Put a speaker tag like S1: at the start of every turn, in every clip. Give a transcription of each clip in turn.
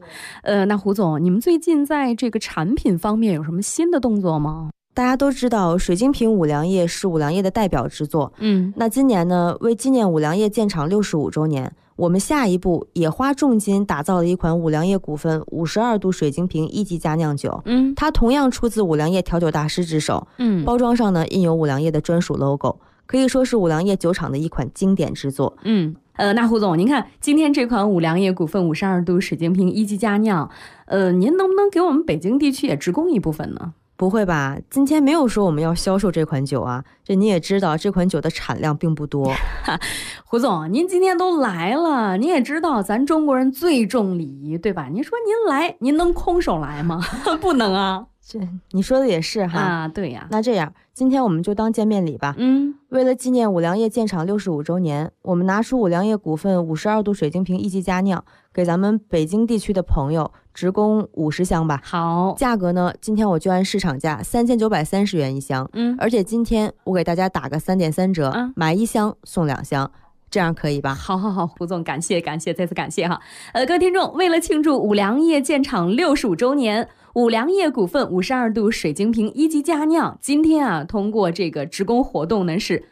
S1: 那胡总，你们最近在这个产品方面有什么新的动作吗？
S2: 大家都知道水晶瓶五粮液是五粮液的代表之作，那今年呢，为纪念五粮液建厂65周年，我们下一步也花重金打造了一款五粮液股份52度水晶瓶1级佳酿酒，它同样出自五粮液调酒大师之手，包装上呢印有五粮液的专属 logo， 可以说是五粮液酒厂的一款经典之作。
S1: 那胡总，您看今天这款五粮液股份52度水晶瓶1级佳酿，您能不能给我们北京地区也直供一部分呢？
S2: 不会吧，今天没有说我们要销售这款酒啊，这你也知道这款酒的产量并不多。
S1: 胡总，您今天都来了，您也知道咱中国人最重礼仪，对吧？您说您来，您能空手来吗？不能啊。
S2: 这你说的也是哈。
S1: 对呀。
S2: 那这样今天我们就当见面礼吧。为了纪念五粮液建厂65周年，我们拿出五粮液股份52度水晶瓶1级佳酿，给咱们北京地区的朋友直供50箱吧。
S1: 好，
S2: 价格呢，今天我就按市场价3930元一箱，而且今天我给大家打个3.3折，买1箱送2箱。这样可以吧？
S1: 好，胡总，感谢，再次感谢哈。各位听众，为了庆祝五粮液建厂65周年，五粮液股份52度水晶瓶1级佳酿，今天通过这个直供活动呢是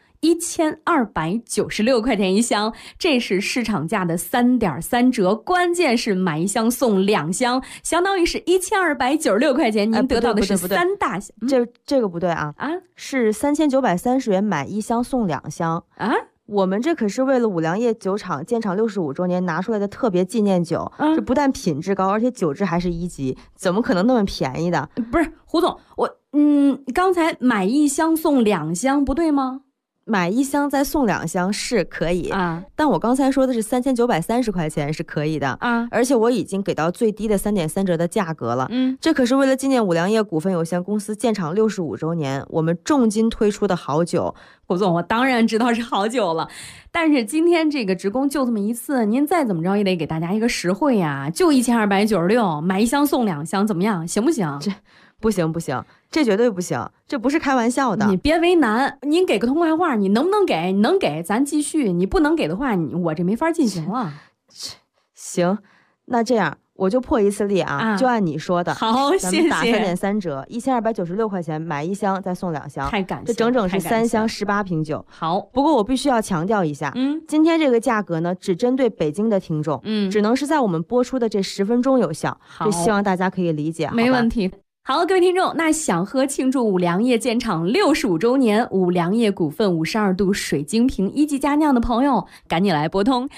S1: 1296块钱一箱，这是市场价的3.3折，关键是买1箱送2箱，相当于是1296块钱，您得到的是3大箱。
S2: 这个不对啊，是3930元买1箱送2箱啊。我们这可是为了五粮液酒厂建厂65周年拿出来的特别纪念酒，这不但品质高，而且酒质还是1级，怎么可能那么便宜的？
S1: 不是胡总，刚才买1箱送2箱不对吗？
S2: 买1箱再送2箱是可以但我刚才说的是3930块钱是可以的而且我已经给到最低的3.3折的价格了。这可是为了纪念五粮液股份有限公司建厂65周年，我们重金推出的好酒。
S1: 胡总，我当然知道是好酒了，但是今天这个直供就这么一次，您再怎么着也得给大家一个实惠呀，就1296，买1箱送2箱，怎么样？行不行？
S2: 这不行，这绝对不行，这不是开玩笑的。
S1: 你别为难，您给个痛快话，你能不能给？你能给咱继续，你不能给的话，我这没法进行了。
S2: 行，那这样我就破一次例就按你说的。
S1: 好，谢谢。
S2: 咱们打3.3折，1296块钱买1箱再送2箱，
S1: 太感谢，
S2: 这整整是3箱18瓶酒。
S1: 好，
S2: 不过我必须要强调一下，今天这个价格呢，只针对北京的听众，只能是在我们播出的这10分钟有效。这希望大家可以理解，
S1: 没问题。好，各位听众，那想喝庆祝五粮液建厂65周年五粮液股份52度水晶瓶1级佳酿的朋友，赶紧来拨通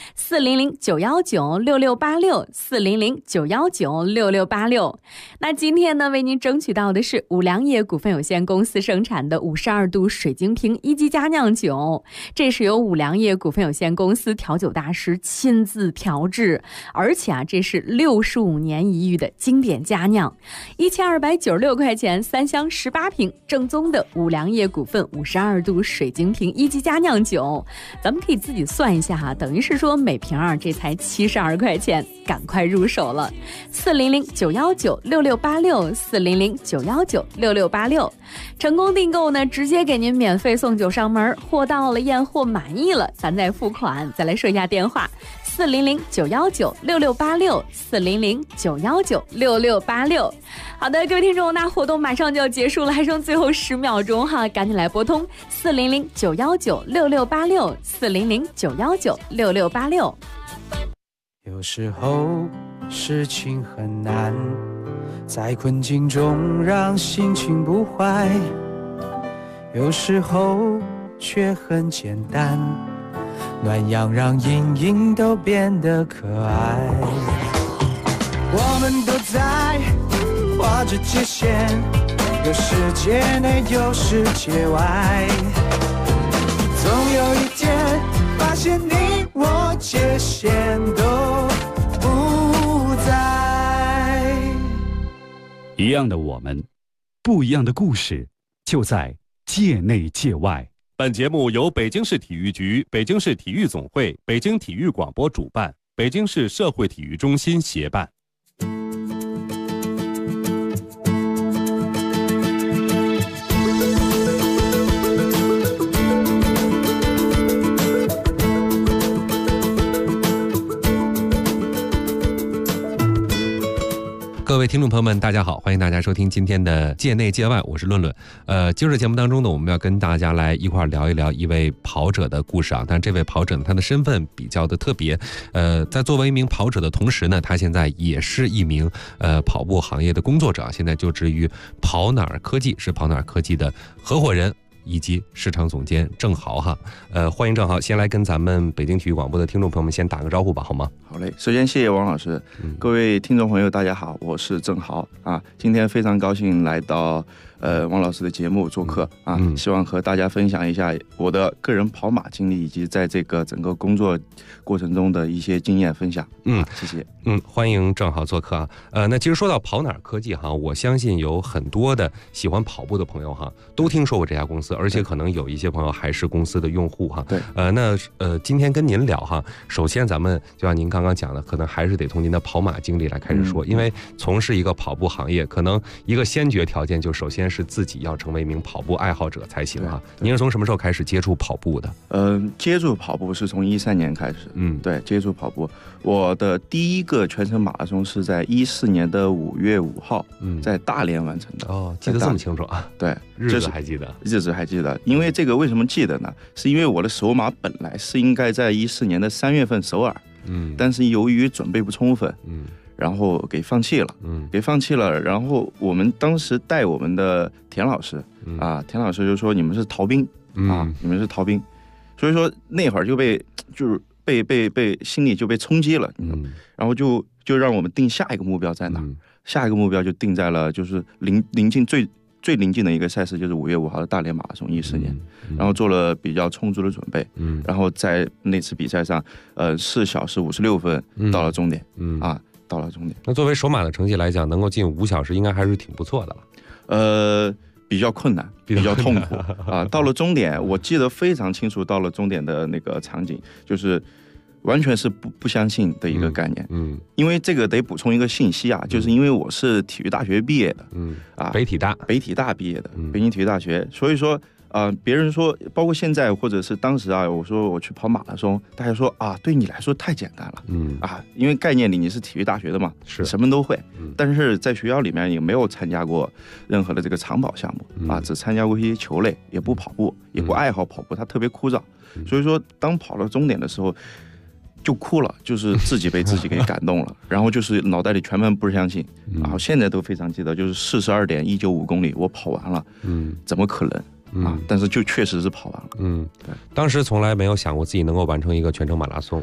S1: 400-919-6686，400-919-6686。那今天呢，为您争取到的是五粮液股份有限公司生产的52度水晶瓶1级佳酿酒，这是由五粮液股份有限公司调酒大师亲自调制，而且这是65年一遇的经典佳酿，1296块钱3箱18瓶，正宗的五粮液股份52度水晶瓶1级佳酿酒，咱们可以自己算一下等于是说每瓶这才72块钱，赶快入手了。400-919-6686，400-919-6686，成功订购呢，直接给您免费送酒上门，货到了验货满意了，咱再付款。再来说一下电话：400-919-6686，400-919-6686。好的，各位听众，那活动马上就要结束了，还剩最后10秒钟赶紧来拨通400-919-6686，400-919-6686。
S3: 有时候事情很难，在困境中让心情不坏，有时候却很简单，暖阳让阴影都变得可爱。我们都在画着界限，有世界内有世界外，总有一天发现你我界限都不在。
S4: 一样的我们，不一样的故事，就在界内界外。
S5: 本节目由北京市体育局、北京市体育总会、北京体育广播主办，北京市社会体育中心协办。
S6: 各位听众朋友们，大家好，欢迎大家收听今天的界内界外，我是论论。今儿的节目当中呢，我们要跟大家来一块聊一聊一位跑者的故事啊。但这位跑者呢，他的身份比较的特别，在作为一名跑者的同时呢，他现在也是一名跑步行业的工作者，现在就职于跑哪儿科技，是跑哪儿科技的合伙人以及市场总监郑豪哈。欢迎郑豪，先来跟咱们北京体育广播的听众朋友们先打个招呼吧，好吗？
S7: 好嘞，首先谢谢王老师，各位听众朋友大家好，我是郑豪啊，今天非常高兴来到王老师的节目做客啊，希望和大家分享一下我的个人跑马经历以及在这个整个工作过程中的一些经验分享。谢谢。
S6: 欢迎郑豪做客啊。那其实说到跑哪儿科技哈，我相信有很多的喜欢跑步的朋友哈，都听说过这家公司，而且可能有一些朋友还是公司的用户哈。
S7: 对。
S6: 今天跟您聊哈，首先咱们就像您刚刚讲的，可能还是得从您的跑马经历来开始说，因为从事一个跑步行业，可能一个先决条件就首先是自己要成为一名跑步爱好者才行哈。您是从什么时候开始接触跑步的？
S7: 接触跑步是从13年开始。对，接触跑步，我的第一个全程马拉松是在14年的5月5号，在大连完成的。
S6: 哦，记得这么清楚啊？
S7: 对，
S6: 日子还记得？
S7: 日子还记得，因为这个为什么记得呢？是因为我的首马本来是应该在14年的3月份首尔，但是由于准备不充分，然后给放弃了，然后我们当时带我们的田老师啊，田老师就说你们是逃兵啊，你们是逃兵，所以说那会儿就被心里就被冲击了，然后就让我们定下一个目标在哪，下一个目标就定在了就是临近最临近的一个赛事，就是5月5号的大连马拉松14年，然后做了比较充足的准备，然后在那次比赛上，4小时56分到了终点，到了终点。
S6: 那作为首马的成绩来讲，能够进5小时，应该还是挺不错的
S7: 了。比较困难，比较痛苦啊。到了终点，我记得非常清楚，到了终点的那个场景，就是完全是不相信的一个概念。因为这个得补充一个信息啊，就是因为我是体育大学毕业的，
S6: 北体大
S7: 毕业的，北京体育大学，所以说。别人说，包括现在或者是当时啊，我说我去跑马拉松，大家说啊，对你来说太简单了，因为概念里你是体育大学的嘛，是什么都会，但是在学校里面也没有参加过任何的这个长跑项目只参加过一些球类，也不跑步，也不爱好跑步，它特别枯燥，所以说当跑到终点的时候就哭了，就是自己被自己给感动了，然后就是脑袋里全盘不相信，然后现在都非常记得，就是42.195公里我跑完了，怎么可能？但是就确实是跑完了。
S6: 对，当时从来没有想过自己能够完成一个全程马拉松。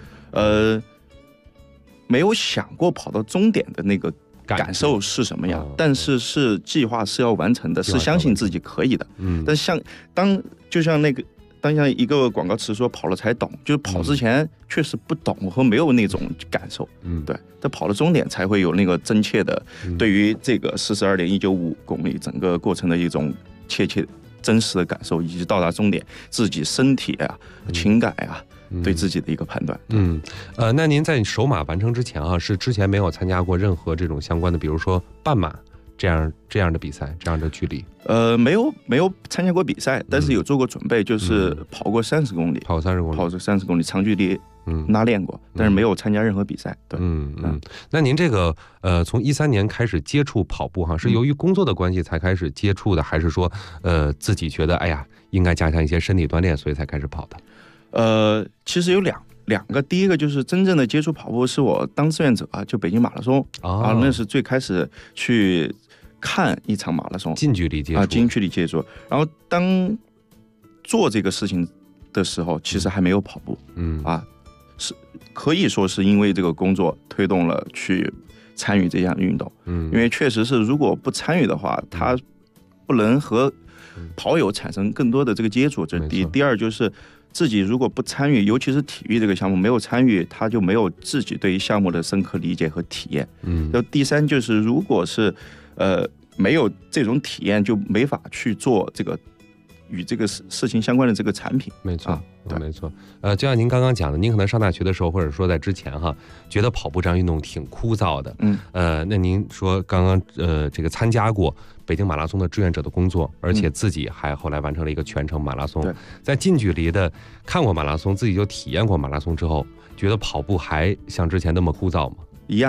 S7: 没有想过跑到终点的那个感受是什么样，但是是计划是要完成的，是相信自己可以的。但就像一个广告词说跑了才懂，就是跑之前确实不懂和没有那种感受。对，但跑到终点才会有那个真切的对于这个42.195公里整个过程的一种切真实的感受，以及到达终点自己身体啊、情感啊对自己的一个判断。
S6: 那您在首马完成之前啊，是之前没有参加过任何这种相关的，比如说半马这样的比赛，这样的距离？
S7: 没有参加过比赛，但是有做过准备，就是跑过30公里，跑30公里长距离。拉练过，但是没有参加任何比赛。对，
S6: 那您这个从13年开始接触跑步哈，是由于工作的关系才开始接触的，还是说自己觉得哎呀应该加强一些身体锻炼，所以才开始跑
S7: 的？其实有两个，第一个就是真正的接触跑步是我当志愿者啊，就北京马拉松那是最开始去看一场马拉松，
S6: 近距离接
S7: 触，然后当做这个事情的时候，其实还没有跑步，是可以说是因为这个工作推动了去参与这项运动，因为确实是如果不参与的话，他不能和跑友产生更多的这个接触，这是第一。第二就是自己如果不参与，尤其是体育这个项目没有参与，他就没有自己对于项目的深刻理解和体验。然后第三就是如果是没有这种体验，就没法去做这个与这个事情相关的这个产品。
S6: 没错。没错，就像您刚刚讲的，您可能上大学的时候，或者说在之前哈，觉得跑步这样运动挺枯燥的。那您说刚刚这个参加过北京马拉松的志愿者的工作，而且自己还后来完成了一个全程马拉松。在近距离的看过马拉松，自己就体验过马拉松之后，觉得跑步还像之前那么枯燥吗？
S7: 一样，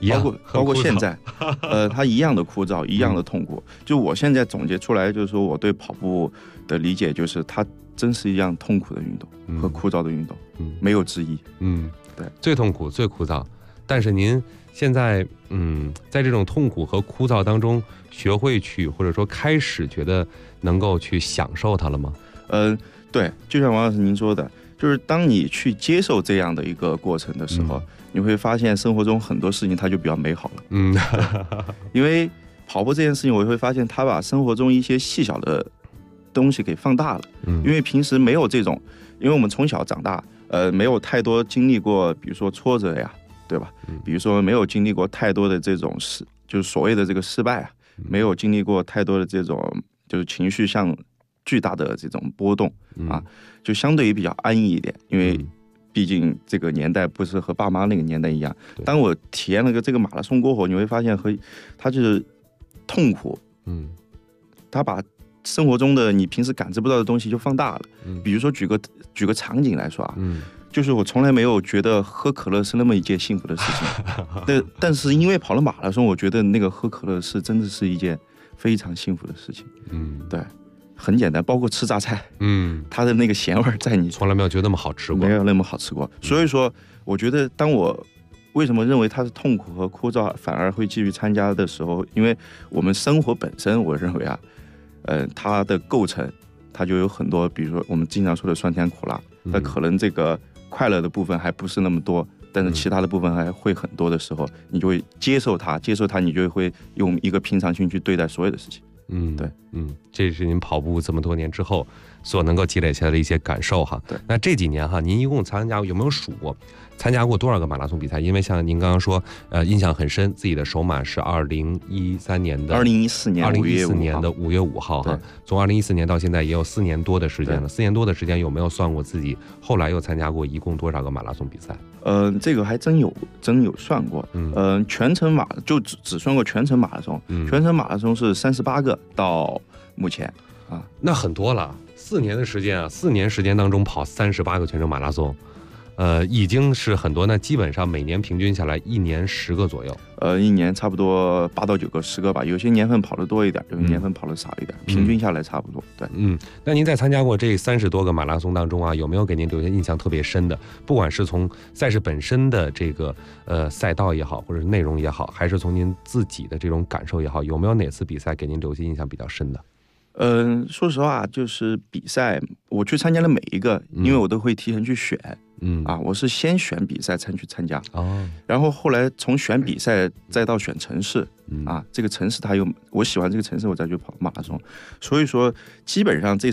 S7: 包括现在，它一样的枯燥，一样的痛苦。就我现在总结出来，就是说我对跑步的理解，就是它真是一样痛苦的运动和枯燥的运动，没有之一。
S6: 对，最痛苦、最枯燥。但是您现在，在这种痛苦和枯燥当中，学会去或者说开始觉得能够去享受它了吗？
S7: 对，就像王老师您说的，就是当你去接受这样的一个过程的时候，你会发现生活中很多事情它就比较美好了。因为跑步这件事情，我会发现它把生活中一些细小的东西给放大了。因为平时没有这种，因为我们从小长大，没有太多经历过，比如说挫折呀，对吧？比如说没有经历过太多的这种就是所谓的这个失败啊，没有经历过太多的这种就是情绪上巨大的这种波动啊，就相对于比较安逸一点，因为毕竟这个年代不是和爸妈那个年代一样。当我体验了这个马拉松过后，你会发现它就是痛苦，它把生活中的你平时感知不到的东西就放大了。比如说举个场景来说啊，就是我从来没有觉得喝可乐是那么一件幸福的事情，但是因为跑了马拉松，我觉得那个喝可乐是真的是一件非常幸福的事情。对。很简单，包括吃榨菜，它的那个咸味在你
S6: 从来没有觉得那么好吃过，
S7: 没有那么好吃过。所以说，我觉得当我为什么认为它是痛苦和枯燥，反而会继续参加的时候，因为我们生活本身，我认为啊，它的构成，它就有很多，比如说我们经常说的酸甜苦辣，那可能这个快乐的部分还不是那么多，但是其他的部分还会很多的时候，你就会接受它，你就会用一个平常心去对待所有的事情。对，
S6: 这是您跑步这么多年之后所能够积累下来的一些感受哈。
S7: 对，
S6: 那这几年哈，您一共有没有数过参加过多少个马拉松比赛？因为像您刚刚说，印象很深，自己的首马是2014年的5月5号哈。从2014年到现在也有4年多的时间了。4年多的时间，有没有算过自己后来又参加过一共多少个马拉松比赛？
S7: 这个还真有算过。全程就只算过全程马拉松。全程马拉松是38个到目前啊，
S6: 那很多了。4年的时间啊，4年时间当中跑38个全程马拉松，已经是很多。那基本上每年平均下来1年10个左右。
S7: 一年差不多8到9个、10个吧。有些年份跑得多一点，有些年份跑得少一点，平均下来差不多。对，
S6: 那您在参加过这30多个马拉松当中啊，有没有给您留下印象特别深的？不管是从赛事本身的这个赛道也好，或者是内容也好，还是从您自己的这种感受也好，有没有哪次比赛给您留下印象比较深的？
S7: 说实话，就是比赛我去参加了每一个，因为我都会提前去选。我是先选比赛才去参加。然后后来从选比赛再到选城市。这个城市我喜欢这个城市，我再去跑马拉松。所以说，基本上这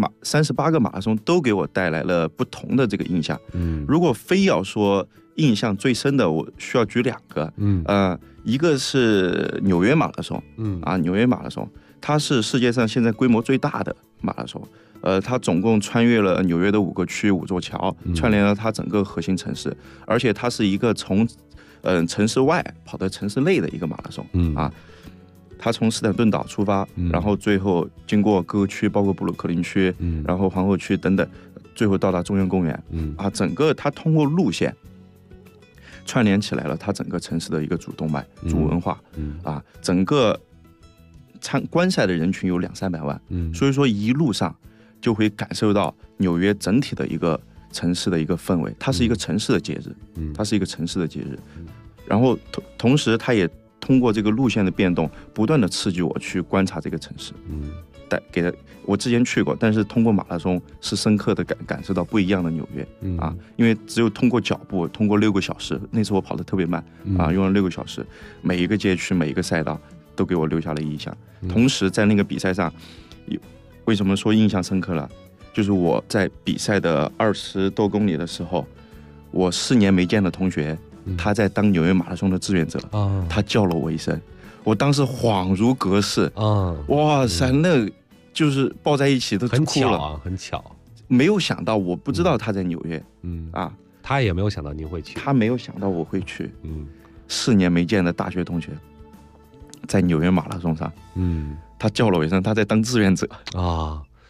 S7: 38个马拉松都给我带来了不同的这个印象。如果非要说印象最深的，我需要举2个。一个是纽约马拉松。纽约马拉松。它是世界上现在规模最大的马拉松，它总共穿越了纽约的5个区、5座桥，串联了它整个核心城市，而且它是一个从城市外跑到城市内的一个马拉松。它从斯坦顿岛出发，然后最后经过各个区，包括布鲁克林区，然后皇后区等等，最后到达中央公园。整个它通过路线串联起来了它整个城市的一个主动脉、主文化。整个观赛的人群有200-300万，所以说一路上就会感受到纽约整体的一个城市的一个氛围，它是一个城市的节日，然后同时它也通过这个路线的变动，不断的刺激我去观察这个城市。我之前去过，但是通过马拉松是深刻的感受到不一样的纽约。因为只有通过脚步，通过6个小时，那次我跑得特别慢用了6个小时，每一个街区、每一个赛道都给我留下了印象。同时在那个比赛上，为什么说印象深刻了？就是我在比赛的20多公里的时候，我4年没见的同学，他在当纽约马拉松的志愿者，他叫了我一声，我当时恍如隔世。哇塞，那就是抱在一起都哭了。
S6: 很巧，
S7: 没有想到，我不知道他在纽约。
S6: 他也没有想到您会去，
S7: 他没有想到我会去。4年没见的大学同学，在纽约马拉松上，他叫了我一声，他在当志愿者。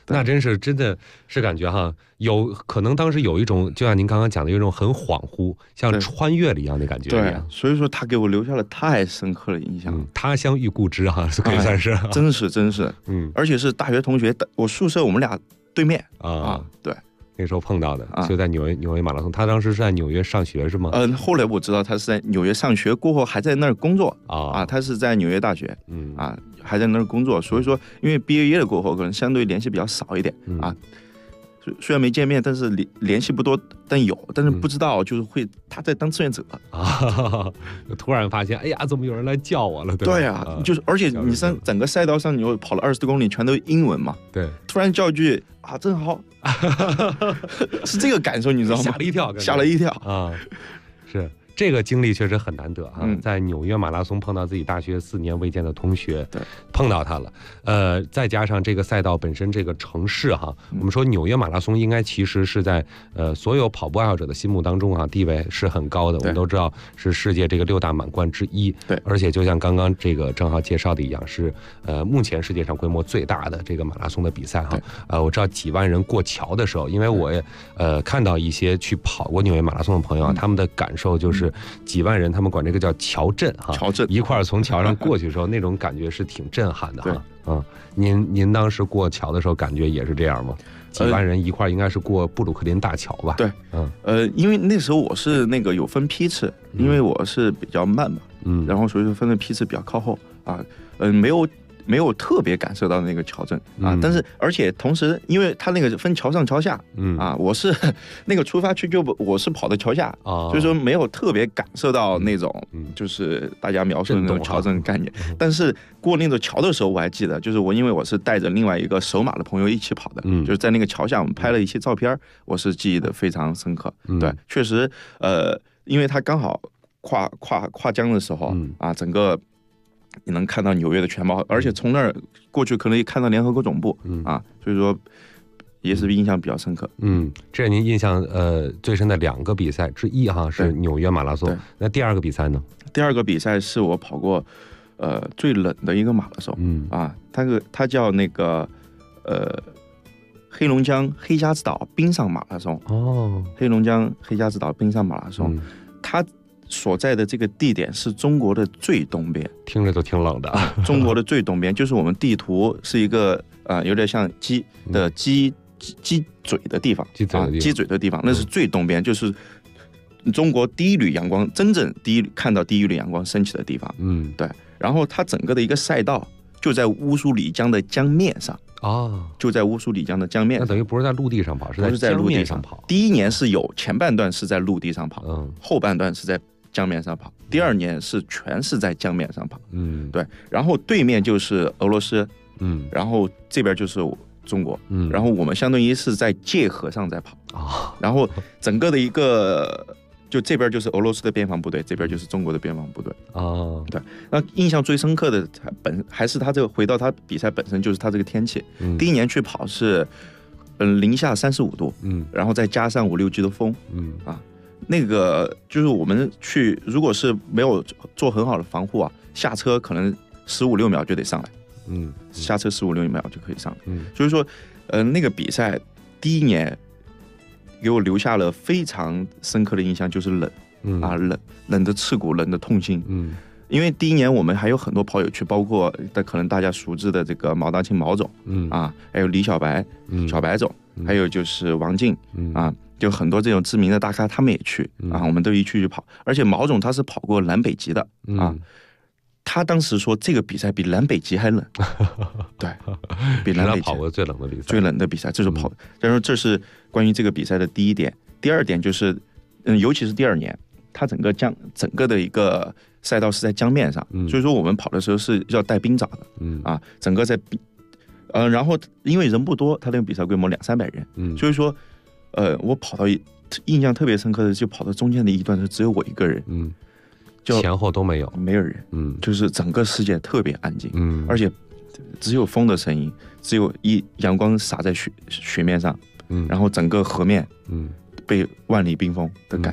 S6: 那真的是感觉哈，有可能当时有一种，就像您刚刚讲的，有一种很恍惚，像穿越了一样的感觉一样。
S7: 对，所以说他给我留下了太深刻的印象。
S6: 他乡遇故知哈，可以算是，
S7: 真是，而且是大学同学，我宿舍我们俩对面啊，对。
S6: 那时候碰到的，就在纽约马拉松。他当时是在纽约上学是吗？
S7: 后来我知道他是在纽约上学，过后还在那儿工作他是在纽约大学，还在那儿工作。所以说，因为毕业夜了过后，可能相对联系比较少一点虽然没见面，但是联系不多，但是不知道就是他在当志愿者
S6: 突然发现，哎呀，怎么有人来叫我了？
S7: 对啊，就是而且你上整个赛道上，你又跑了20多公里，全都是英文嘛。
S6: 对，
S7: 突然叫一句正好，是这个感受，你知道吗？吓了一跳
S6: 啊！是这个经历确实很难得在纽约马拉松碰到自己大学4年未见的同学，
S7: 对，
S6: 碰到他了。再加上这个赛道本身这个城市我们说纽约马拉松应该其实是在所有跑步爱好者的心目当中地位是很高的。我们都知道是世界这个6大满贯之一，
S7: 对，
S6: 而且就像刚刚这个正好介绍的一样，是目前世界上规模最大的这个马拉松的比赛我知道几万人过桥的时候，因为我也看到一些去跑过纽约马拉松的朋友他们的感受就是几万人，他们管这个叫桥震
S7: 桥震，
S6: 一块从桥上过去的时候，那种感觉是挺震撼的您当时过桥的时候感觉也是这样吗？几万人一块应该是过布鲁克林大桥吧？
S7: 对，因为那时候我是那个有分批次，因为我是比较慢嘛，然后所以说分的批次比较靠后没有特别感受到那个桥震但是而且同时，因为他那个分桥上桥下我是那个出发区我是跑的桥下所以说没有特别感受到那种就是大家描述的那种桥震概念。但是过那座桥的时候，我还记得，就是因为我是带着另外一个首马的朋友一起跑的，就是在那个桥下我们拍了一些照片，我是记忆的非常深刻。对，确实因为他刚好跨江的时候整个你能看到纽约的全貌，而且从那儿过去可能也看到联合国总部所以说也是印象比较深刻。
S6: 这是您印象最深的2个比赛之一是纽约马拉松。那第2个比赛呢？
S7: 第2个比赛是我跑过最冷的一个马拉松它叫那个黑龙江黑鸭子岛冰上马拉松。黑龙江黑鸭子岛冰上马拉松它所在的这个地点是中国的最东边，
S6: 听着都挺冷的
S7: 中国的最东边，就是我们地图是一个有点像鸡嘴的地方，鸡嘴的地方，那是最东边，就是中国第一缕阳光，真正看到第一缕阳光升起的地方。对。然后它整个的一个赛道就在乌苏里江的江面上就在乌苏里江的江面上，
S6: 那等于不是在陆地上跑，是在陆地上跑。
S7: 第1年是有前半段是在陆地上跑，后半段是在江面上跑。第2年是全是在江面上跑。对。然后对面就是俄罗斯，然后这边就是中国，然后我们相当于是在界河上在跑然后整个的一个就这边就是俄罗斯的边防部队，这边就是中国的边防部队对。那印象最深刻的还是他这个回到他比赛本身，就是他这个天气。第1年去跑是零下35度，然后再加上5、6级的风，那个就是我们去，如果是没有做很好的防护下车可能15、6秒就得上来，下车15、6秒就可以上来。所以说，那个比赛第1年给我留下了非常深刻的印象，就是冷，冷的刺骨，冷的痛心。因为第1年我们还有很多跑友去，包括可能大家熟知的这个毛大庆毛总，还有李小白，小白总，还有就是王静，就很多这种知名的大咖他们也去我们都一去跑。而且毛总他是跑过南北极的他当时说这个比赛比南北极还冷对，比南北极
S6: 跑过最冷的比赛，
S7: 最冷的比赛，这是跑。但是这是关于这个比赛的第1点。第2点就是尤其是第2年，它整个的一个赛道是在江面上，所以说我们跑的时候是要带冰爪的整个在然后因为人不多，它那个比赛规模200-300人，所以说我跑到印象特别深刻的就跑到中间的一段是只有我一个人，
S6: 就前后都没有
S7: 人，就是整个世界特别安静，而且只有风的声音，只有阳光洒在雪面上，然后整个河面被万里冰封的感觉，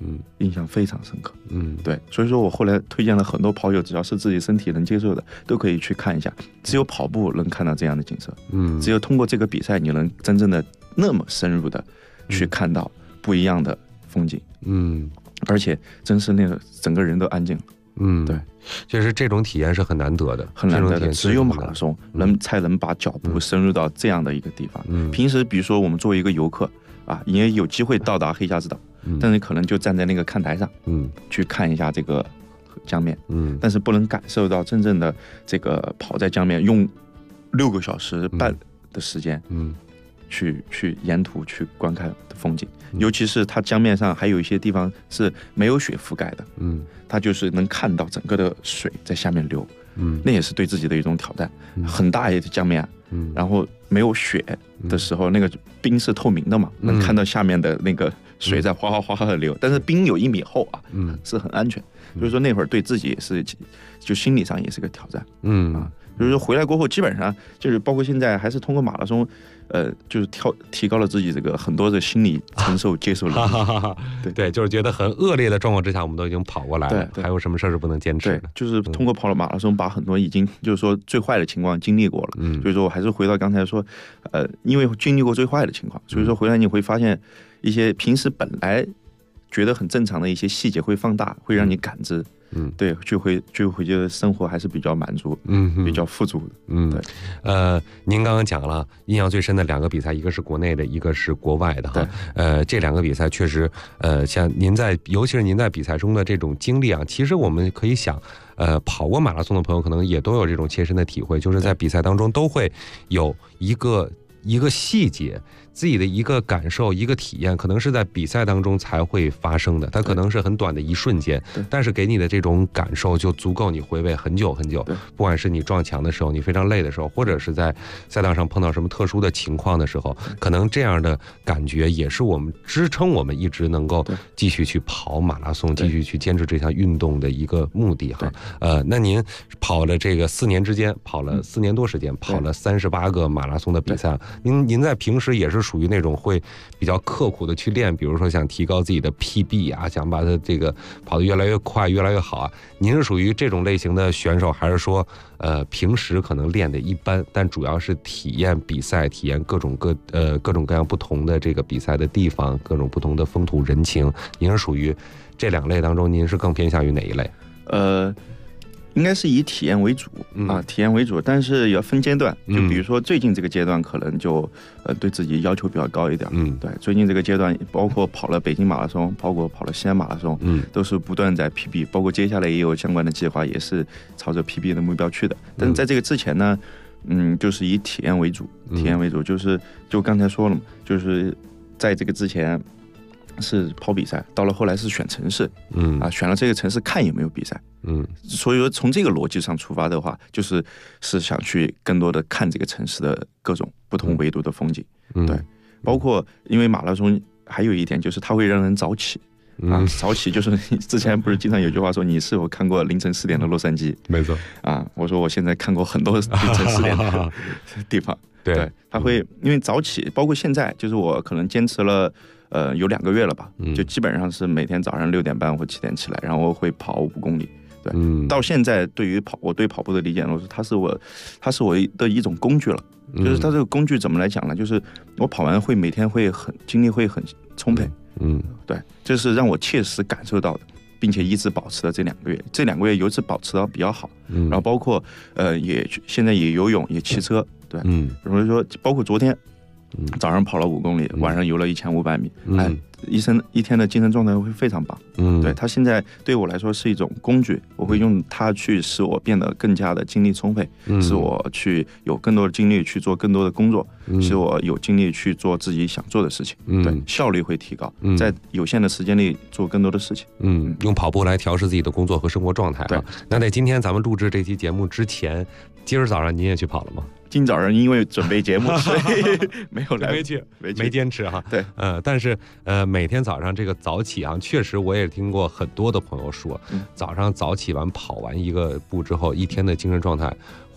S7: 印象非常深刻。对，所以说我后来推荐了很多跑友，只要是自己身体能接受的，都可以去看一下。只有跑步能看到这样的景色，只有通过这个比赛，你能真正的那么深入的去看到不一样的风景。而且真是那个整个人都安静了。对，
S6: 就是这种体验是很难得的，
S7: 很难得的，只有马拉松才能把脚步深入到这样的一个地方。平时比如说我们作为一个游客啊，也有机会到达黑匣子岛，但是可能就站在那个看台上，去看一下这个江面，但是不能感受到真正的这个跑在江面，用6个小时半的时间，去沿途去观看的风景。尤其是它江面上还有一些地方是没有雪覆盖的，它就是能看到整个的水在下面流，那也是对自己的一种挑战。很大一个江面，然后没有雪的时候，那个冰是透明的嘛，能看到下面的那个水在哗哗哗哗的流，但是冰有1米厚啊，是很安全。所以说那会儿对自己也是，就心理上也是个挑战。就是说回来过后，基本上就是包括现在还是通过马拉松，就是提高了自己这个很多的心理承受接受能力。
S6: 对，就是觉得很恶劣的状况之下，我们都已经跑过来了，还有什么事是不能坚持的？
S7: 对，就是通过跑了马拉松，把很多已经就是说最坏的情况经历过了。所以说我还是回到刚才说，因为经历过最坏的情况，所以说回来你会发现一些平时本来觉得很正常的一些细节会放大，会让你感知。对，就会觉得生活还是比较满足，比较富足的。
S6: 对，您刚刚讲了印象最深的2个比赛，一个是国内的，一个是国外的哈。这2个比赛确实，像尤其是您在比赛中的这种经历啊，其实我们可以想，跑过马拉松的朋友可能也都有这种切身的体会，就是在比赛当中都会有一个细节，自己的一个感受，一个体验，可能是在比赛当中才会发生的，它可能是很短的一瞬间，但是给你的这种感受就足够你回味很久很久。不管是你撞墙的时候，你非常累的时候，或者是在赛道上碰到什么特殊的情况的时候，可能这样的感觉也是我们支撑我们一直能够继续去跑马拉松，继续去坚持这项运动的一个目的哈。那您跑了这个4年之间，跑了4年多时间，跑了38个马拉松的比赛，您在平时也是属于那种会比较刻苦的去练，比如说想提高自己的 PB 啊，想把它这个跑得越来越快越来越好啊。您是属于这种类型的选手，还是说平时可能练的一般，但主要是体验比赛，体验各种各样不同的这个比赛的地方，各种不同的风土人情？您是属于这2类当中，您是更偏向于哪一类？
S7: 应该是以体验为主体验为主，但是也要分阶段。就比如说最近这个阶段，可能就对自己要求比较高一点。对，最近这个阶段，包括跑了北京马拉松，包括跑了西安马拉松，都是不断在 PB， 包括接下来也有相关的计划，也是朝着 PB 的目标去的。但是在这个之前呢，就是以体验为主，就刚才说了嘛，就是在这个之前是跑比赛，到了后来是选城市，选了这个城市看有没有比赛，所以说从这个逻辑上出发的话，是想去更多的看这个城市的各种不同维度的风景，对，包括因为马拉松还有一点就是它会让人早起。早起就是之前不是经常有句话说，你是否看过凌晨4点的洛杉矶？
S6: 没错
S7: 我说我现在看过很多凌晨4点的地方。对，它会因为早起，包括现在就是我可能坚持了有2个月了吧，就基本上是每天早上6点半或7点起来，然后会跑5公里。对，到现在我对跑步的理解，它是我的一种工具了。就是它这个工具怎么来讲呢？就是我跑完会每天会精力会很充沛。对，这是让我切实感受到的，并且一直保持了这2个月。这2个月由此保持到比较好。然后包括现在也游泳，也骑车。对，比如说包括昨天早上跑了5公里，晚上游了1500米，一天的精神状态会非常棒。对，它现在对我来说是一种工具，我会用它去使我变得更加的精力充沛，使我去有更多的精力去做更多的工作，使我有精力去做自己想做的事情。对，效率会提高，在有限的时间内做更多的事情。
S6: 用跑步来调试自己的工作和生活状态。对，那在今天咱们录制这期节目之前，今儿早上您也去跑了吗？
S7: 今早上因为准备节目，所以没有来，
S6: 没坚持哈。
S7: 对，
S6: 但是每天早上这个早起啊，确实我也听过很多的朋友说，早上早起完跑完一个步之后，一天的精神状态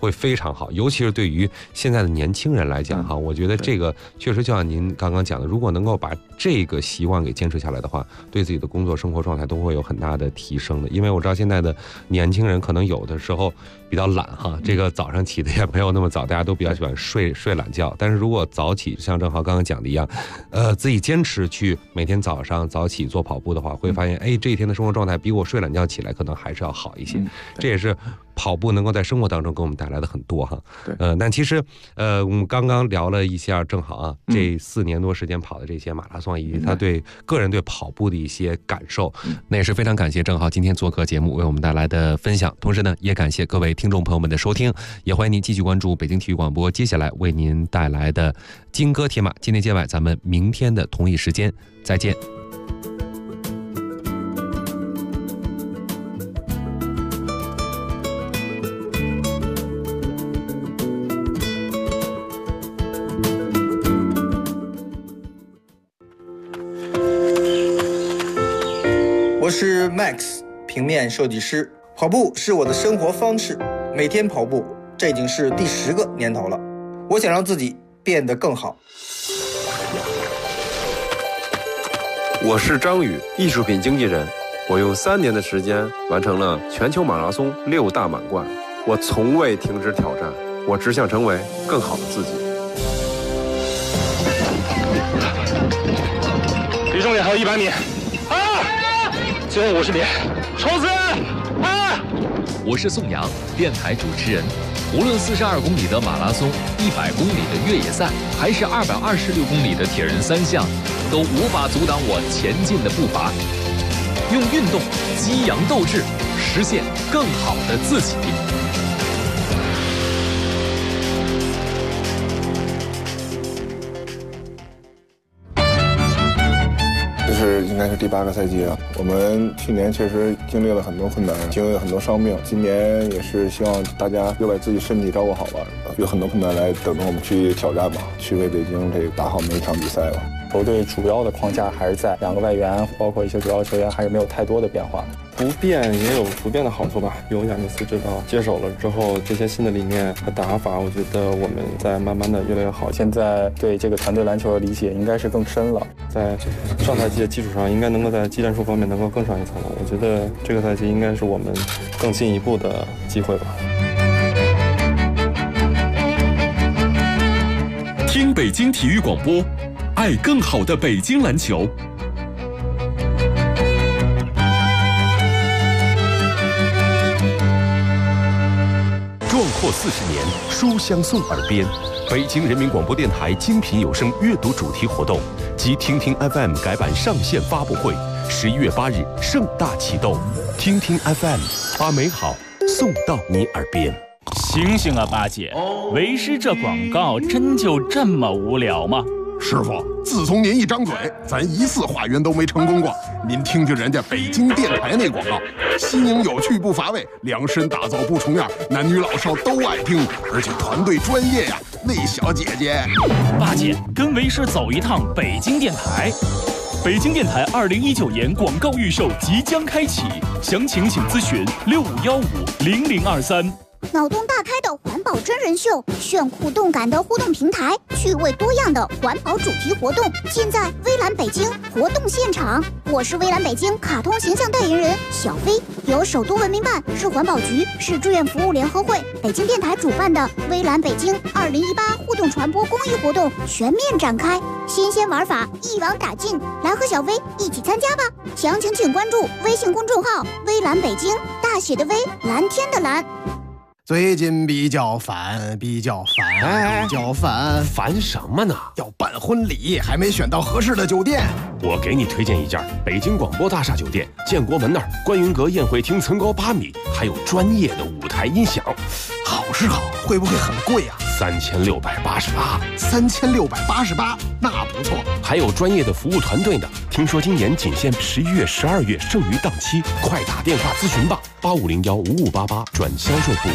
S6: 会非常好，尤其是对于现在的年轻人来讲哈，我觉得这个确实就像您刚刚讲的，如果能够把这个习惯给坚持下来的话，对自己的工作生活状态都会有很大的提升的。因为我知道现在的年轻人可能有的时候比较懒哈，这个早上起的也没有那么早，大家都比较喜欢睡懒觉。但是如果早起，像郑豪刚刚讲的一样，自己坚持去每天早上早起做跑步的话，会发现这一天的生活状态比我睡懒觉起来可能还是要好一些。这也是跑步能够在生活当中给我们带来的很多哈。但其实我们刚刚聊了一下郑豪啊，这4年多时间跑的这些马拉松以及他对个人对跑步的一些感受，那也是非常感谢郑豪今天做客节目为我们带来的分享。同时呢，也感谢各位听众朋友们的收听，也欢迎您继续关注北京体育广播接下来为您带来的金戈铁马。今天接晚，咱们明天的同一时间再见。
S8: 我是 Max， 平面设计师。跑步是我的生活方式，每天跑步，这已经是第10个年头了。我想让自己变得更好。
S9: 我是张宇，艺术品经纪人。我用3年的时间完成了全球马拉松6大满贯。我从未停止挑战，我只想成为更好的自己。
S10: 离终点还有100米。最后50米，冲刺！
S11: 我是宋阳，电台主持人。无论42公里的马拉松、100公里的越野赛，还是226公里的铁人3项，都无法阻挡我前进的步伐。用运动激扬斗志，实现更好的自己。
S12: 应该是第8个赛季了。我们去年确实经历了很多困难，经历了很多伤病。今年也是希望大家又把自己身体照顾好吧，有很多困难来等着我们去挑战吧，去为北京这打好每一场比赛吧。
S13: 球队主要的框架还是在2个外援，包括一些主要球员还是没有太多的变化。
S14: 不变也有不变的好处吧。有亚尼斯指导接手了之后，这些新的理念和打法，我觉得我们在慢慢的越来越好。
S13: 现在对这个团队篮球的理解应该是更深了，
S14: 在上赛季的基础上，应该能够在技战术方面能够更上一层楼。我觉得这个赛季应该是我们更进一步的机会吧。
S15: 听北京体育广播，爱更好的北京篮球。
S16: 壮阔40年，书香送耳边。北京人民广播电台精品有声阅读主题活动及听听 FM 改版上线发布会，11月8日盛大启动。听听 FM， 把美好送到你耳边。
S17: 醒醒啊，八姐！为师这广告真就这么无聊吗？
S18: 师傅，自从您一张嘴，咱1次化缘都没成功过。您听听人家北京电台那广告，新颖有趣不乏味，量身打造不重样，男女老少都爱听，而且团队专业呀。那小姐姐，
S17: 八姐跟为师走一趟北京电台。北京电台2019年广告预售即将开启，详情请咨询65150023。
S19: 脑洞大开的环保真人秀，炫酷动感的互动平台，趣味多样的环保主题活动，尽在微蓝北京活动现场。我是微蓝北京卡通形象代言人小飞，由首都文明办、市环保局、市志愿服务联合会、北京电台主办的微蓝北京2018互动传播公益活动全面展开，新鲜玩法一网打尽，来和小飞一起参加吧！详情请关注微信公众号微蓝北京，大写的微，蓝天的蓝。
S18: 最近比较烦，
S16: 烦什么呢？
S18: 要办婚礼，还没选到合适的酒店。
S16: 我给你推荐一家北京广播大厦酒店，建国门那儿，观云阁宴会厅层高8米，还有专业的舞台音响。
S18: 好是好，会不会很贵啊
S16: ？3688，
S18: 那不错。
S16: 还有专业的服务团队呢。听说今年仅限11月、12月剩余档期，快打电话咨询吧，85015588转销售部。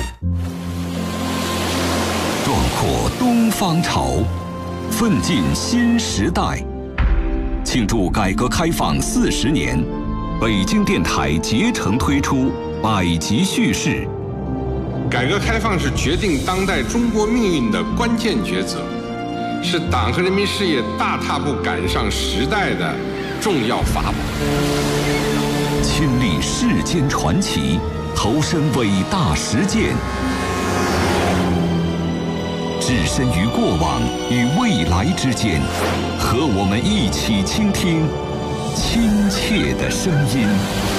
S20: 壮阔东方潮，奋进新时代。庆祝改革开放40年，北京电台竭诚推出百集叙事，
S21: 改革开放是决定当代中国命运的关键抉择，是党和人民事业大踏步赶上时代的重要法宝。
S20: 亲历世间传奇，投身伟大实践，置身于过往与未来之间，和我们一起倾听亲切的声音。